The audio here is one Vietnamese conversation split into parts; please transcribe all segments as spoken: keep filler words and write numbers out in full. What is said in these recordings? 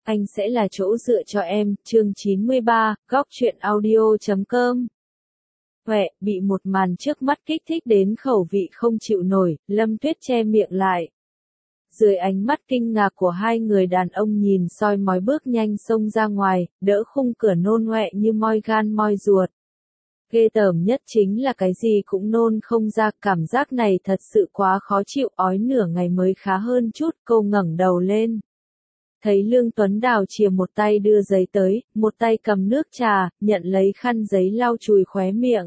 Anh sẽ là chỗ dựa cho em, chương chín mươi ba, góc truyện audio chấm com. Huệ, bị một màn trước mắt kích thích đến khẩu vị không chịu nổi, Lâm Tuyết che miệng lại. Dưới ánh mắt kinh ngạc của hai người đàn ông nhìn soi mói bước nhanh xông ra ngoài, đỡ khung cửa nôn Huệ như moi gan moi ruột. Ghê tởm nhất chính là cái gì cũng nôn không ra, cảm giác này thật sự quá khó chịu, ói nửa ngày mới khá hơn chút, cô ngẩng đầu lên. Thấy Lương Tuấn Đào chìa một tay đưa giấy tới, một tay cầm nước trà, nhận lấy khăn giấy lau chùi khóe miệng.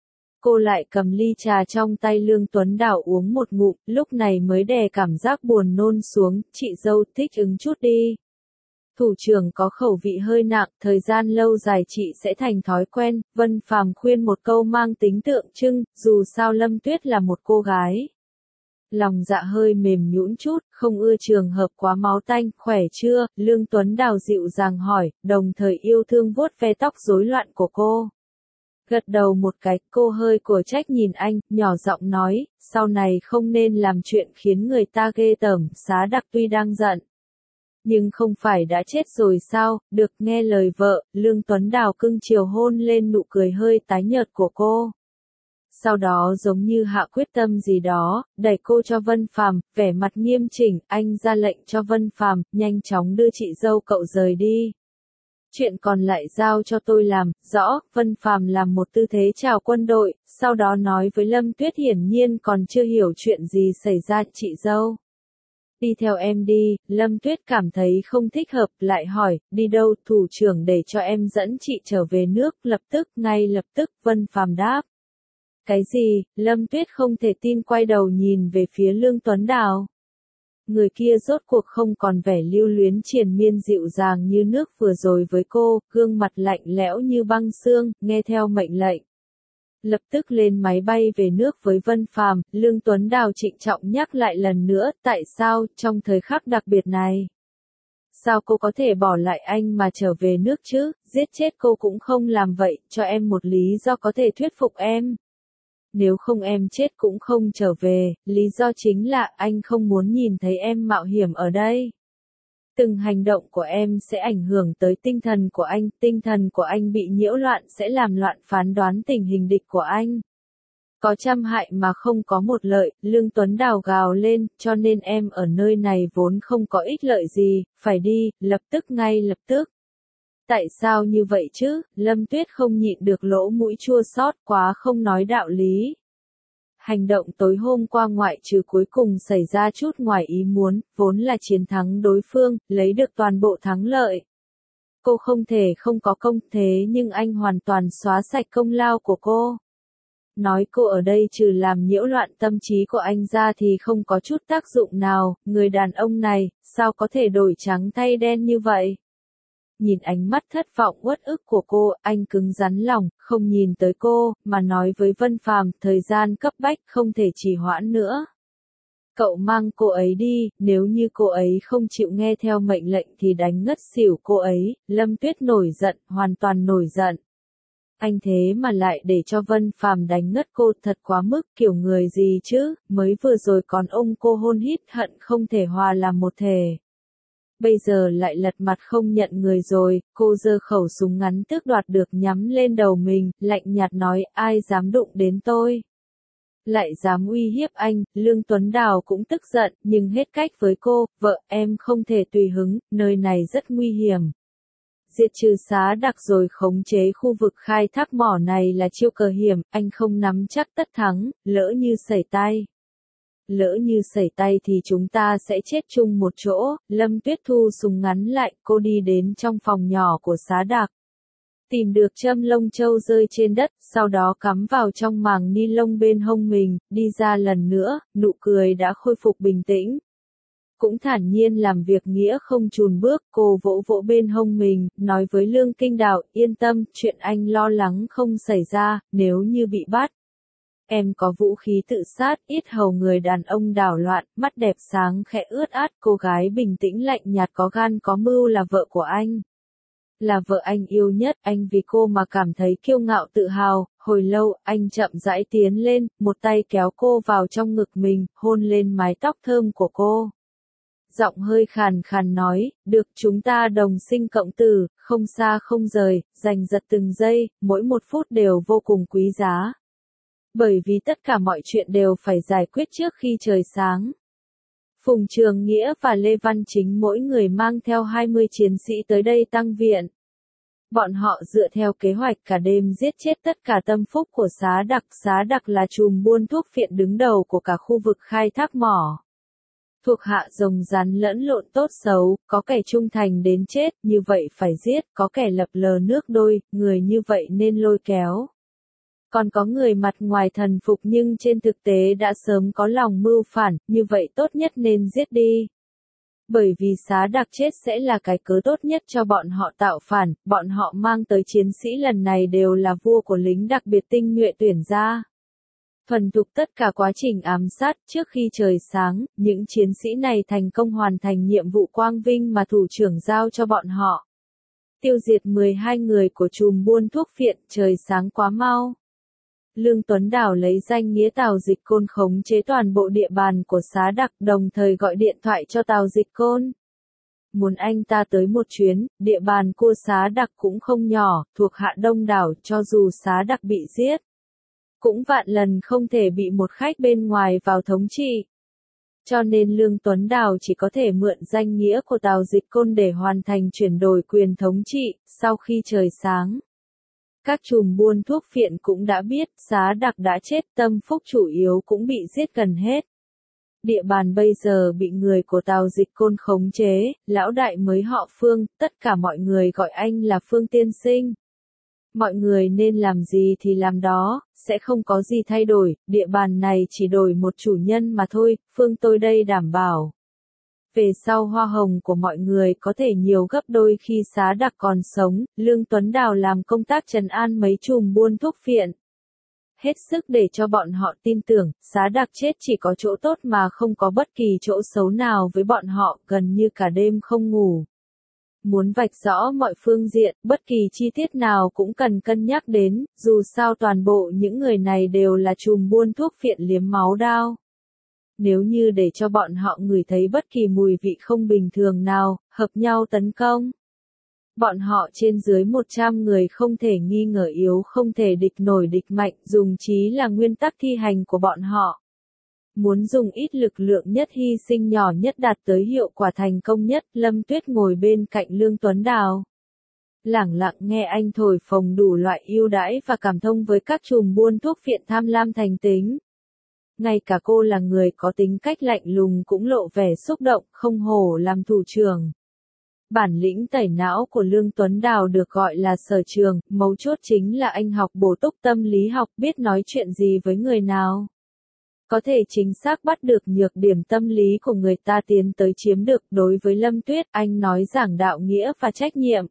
Cô lại cầm ly trà trong tay Lương Tuấn Đào uống một ngụm, lúc này mới đè cảm giác buồn nôn xuống, chị dâu thích ứng chút đi. Thủ trưởng có khẩu vị hơi nặng, thời gian lâu dài chị sẽ thành thói quen, Vân Phàm khuyên một câu mang tính tượng trưng, dù sao Lâm Tuyết là một cô gái. Lòng dạ hơi mềm nhũn chút, không ưa trường hợp quá máu tanh, khỏe chưa, Lương Tuấn Đào dịu dàng hỏi, đồng thời yêu thương vuốt ve tóc rối loạn của cô. Gật đầu một cái, cô hơi cổ trách nhìn anh, nhỏ giọng nói, sau này không nên làm chuyện khiến người ta ghê tởm, Xá Đặc tuy đang giận. Nhưng không phải đã chết rồi sao, được nghe lời vợ, Lương Tuấn Đào cưng chiều hôn lên nụ cười hơi tái nhợt của cô. Sau đó giống như hạ quyết tâm gì đó, đẩy cô cho Vân Phàm, vẻ mặt nghiêm chỉnh, anh ra lệnh cho Vân Phàm, nhanh chóng đưa chị dâu cậu rời đi. Chuyện còn lại giao cho tôi làm, rõ, Vân Phàm làm một tư thế chào quân đội, sau đó nói với Lâm Tuyết hiển nhiên còn chưa hiểu chuyện gì xảy ra, chị dâu. Đi theo em đi, Lâm Tuyết cảm thấy không thích hợp, lại hỏi, đi đâu, thủ trưởng để cho em dẫn chị trở về nước, lập tức, ngay lập tức, Vân Phàm đáp. Cái gì, Lâm Tuyết không thể tin quay đầu nhìn về phía Lương Tuấn Đào. Người kia rốt cuộc không còn vẻ lưu luyến triền miên dịu dàng như nước vừa rồi với cô, gương mặt lạnh lẽo như băng xương, nghe theo mệnh lệnh. Lập tức lên máy bay về nước với Vân Phàm, Lương Tuấn Đào trịnh trọng nhắc lại lần nữa, tại sao, trong thời khắc đặc biệt này? Sao cô có thể bỏ lại anh mà trở về nước chứ, giết chết cô cũng không làm vậy, cho em một lý do có thể thuyết phục em. Nếu không em chết cũng không trở về, lý do chính là anh không muốn nhìn thấy em mạo hiểm ở đây. Từng hành động của em sẽ ảnh hưởng tới tinh thần của anh, tinh thần của anh bị nhiễu loạn sẽ làm loạn phán đoán tình hình địch của anh. Có trăm hại mà không có một lợi, Lương Tuấn Đào gào lên, cho nên em ở nơi này vốn không có ích lợi gì, phải đi, lập tức ngay lập tức. Tại sao như vậy chứ, Lâm Tuyết không nhịn được lỗ mũi chua xót quá không nói đạo lý. Hành động tối hôm qua ngoại trừ cuối cùng xảy ra chút ngoài ý muốn, vốn là chiến thắng đối phương, lấy được toàn bộ thắng lợi. Cô không thể không có công thế nhưng anh hoàn toàn xóa sạch công lao của cô. Nói cô ở đây trừ làm nhiễu loạn tâm trí của anh ra thì không có chút tác dụng nào, người đàn ông này, sao có thể đổi trắng thay đen như vậy? Nhìn ánh mắt thất vọng uất ức của cô, anh cứng rắn lòng, không nhìn tới cô, mà nói với Vân Phàm, thời gian cấp bách, không thể trì hoãn nữa. Cậu mang cô ấy đi, nếu như cô ấy không chịu nghe theo mệnh lệnh thì đánh ngất xỉu cô ấy, Lâm Tuyết nổi giận, hoàn toàn nổi giận. Anh thế mà lại để cho Vân Phàm đánh ngất cô, thật quá mức, kiểu người gì chứ, mới vừa rồi còn ôm cô hôn hít hận không thể hòa làm một thể. Bây giờ lại lật mặt không nhận người rồi, cô giơ khẩu súng ngắn tước đoạt được nhắm lên đầu mình, lạnh nhạt nói, ai dám đụng đến tôi. Lại dám uy hiếp anh, Lương Tuấn Đào cũng tức giận, nhưng hết cách với cô, vợ em không thể tùy hứng, nơi này rất nguy hiểm. Diệt trừ Xá Đặc rồi khống chế khu vực khai thác mỏ này là chiêu cờ hiểm, anh không nắm chắc tất thắng, lỡ như sẩy tay. Lỡ như sẩy tay thì chúng ta sẽ chết chung một chỗ, Lâm Tuyết thu súng ngắn lại, cô đi đến trong phòng nhỏ của Xá Đặc. Tìm được châm lông châu rơi trên đất, sau đó cắm vào trong màng ni lông bên hông mình, đi ra lần nữa, nụ cười đã khôi phục bình tĩnh. Cũng thản nhiên làm việc nghĩa không chùn bước, cô vỗ vỗ bên hông mình, nói với Lương Kinh Đào, yên tâm, chuyện anh lo lắng không xảy ra, nếu như bị bắt. Em có vũ khí tự sát, yết hầu người đàn ông đảo loạn, mắt đẹp sáng khẽ ướt át, cô gái bình tĩnh lạnh nhạt có gan có mưu là vợ của anh. Là vợ anh yêu nhất, anh vì cô mà cảm thấy kiêu ngạo tự hào, hồi lâu, anh chậm rãi tiến lên, một tay kéo cô vào trong ngực mình, hôn lên mái tóc thơm của cô. giọng hơi khàn khàn nói, được chúng ta đồng sinh cộng tử, không xa không rời, giành giật từng giây, mỗi một phút đều vô cùng quý giá. Bởi vì tất cả mọi chuyện đều phải giải quyết trước khi trời sáng. Phùng Trường Nghĩa và Lê Văn Chính mỗi người mang theo hai mươi chiến sĩ tới đây tăng viện. Bọn họ dựa theo kế hoạch cả đêm giết chết tất cả tâm phúc của Xá Đặc. Xá Đặc là trùm buôn thuốc phiện đứng đầu của cả khu vực khai thác mỏ. Thuộc hạ rồng rắn lẫn lộn tốt xấu, có kẻ trung thành đến chết, như vậy phải giết, có kẻ lập lờ nước đôi, người như vậy nên lôi kéo. Còn có người mặt ngoài thần phục nhưng trên thực tế đã sớm có lòng mưu phản, như vậy tốt nhất nên giết đi. Bởi vì Xá Đặc chết sẽ là cái cớ tốt nhất cho bọn họ tạo phản, bọn họ mang tới chiến sĩ lần này đều là vua của lính đặc biệt tinh nhuệ tuyển ra. Thuần thục tất cả quá trình ám sát, trước khi trời sáng, những chiến sĩ này thành công hoàn thành nhiệm vụ quang vinh mà thủ trưởng giao cho bọn họ. Tiêu diệt mười hai người của trùm buôn thuốc phiện, trời sáng quá mau. Lương Tuấn Đào lấy danh nghĩa Tào Dịch Côn khống chế toàn bộ địa bàn của Xá Đặc, đồng thời gọi điện thoại cho Tào Dịch Côn. Muốn anh ta tới một chuyến, địa bàn của Xá Đặc cũng không nhỏ, thuộc hạ đông đảo, cho dù Xá Đặc bị giết. Cũng vạn lần không thể bị một khách bên ngoài vào thống trị. Cho nên Lương Tuấn Đào chỉ có thể mượn danh nghĩa của Tào Dịch Côn để hoàn thành chuyển đổi quyền thống trị, sau khi trời sáng. Các trùm buôn thuốc phiện cũng đã biết, Xá Đặc đã chết, tâm phúc chủ yếu cũng bị giết gần hết. Địa bàn bây giờ bị người của Tào Dịch Côn khống chế, lão đại mới họ Phương, tất cả mọi người gọi anh là Phương tiên sinh. Mọi người nên làm gì thì làm đó, sẽ không có gì thay đổi, địa bàn này chỉ đổi một chủ nhân mà thôi, Phương tôi đây đảm bảo. Về sau hoa hồng của mọi người có thể nhiều gấp đôi khi Xá Đặc còn sống, Lương Tuấn Đào làm công tác trấn an mấy trùm buôn thuốc phiện. Hết sức để cho bọn họ tin tưởng, Xá Đặc chết chỉ có chỗ tốt mà không có bất kỳ chỗ xấu nào với bọn họ, gần như cả đêm không ngủ. Muốn vạch rõ mọi phương diện, bất kỳ chi tiết nào cũng cần cân nhắc đến, dù sao toàn bộ những người này đều là trùm buôn thuốc phiện liếm máu đao. Nếu như để cho bọn họ ngửi thấy bất kỳ mùi vị không bình thường nào, hợp nhau tấn công. Bọn họ trên dưới một trăm người không thể nghi ngờ yếu, không thể địch nổi địch mạnh, dùng trí là nguyên tắc thi hành của bọn họ. Muốn dùng ít lực lượng nhất, hy sinh nhỏ nhất, đạt tới hiệu quả thành công nhất. Lâm Tuyết ngồi bên cạnh Lương Tuấn Đào, lẳng lặng nghe anh thổi phồng đủ loại ưu đãi và cảm thông với các trùm buôn thuốc phiện tham lam thành tính. Ngay cả cô là người có tính cách lạnh lùng cũng lộ vẻ xúc động, không hổ làm thủ trưởng. Bản lĩnh tẩy não của Lương Tuấn Đào được gọi là sở trường, mấu chốt chính là anh học bổ túc tâm lý học, biết nói chuyện gì với người nào. Có thể chính xác bắt được nhược điểm tâm lý của người ta tiến tới chiếm được. Đối với Lâm Tuyết, anh nói giảng đạo nghĩa và trách nhiệm.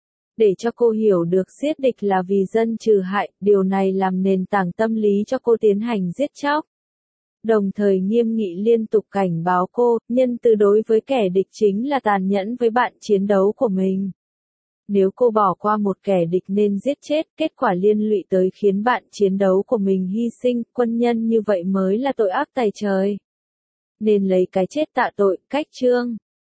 Để cho cô hiểu được giết địch là vì dân trừ hại, điều này làm nền tảng tâm lý cho cô tiến hành giết chóc. Đồng thời nghiêm nghị liên tục cảnh báo cô, nhân từ đối với kẻ địch chính là tàn nhẫn với bạn chiến đấu của mình. Nếu cô bỏ qua một kẻ địch nên giết chết, kết quả liên lụy tới khiến bạn chiến đấu của mình hy sinh, quân nhân như vậy mới là tội ác tày trời. Nên lấy cái chết tạ tội, cách chương.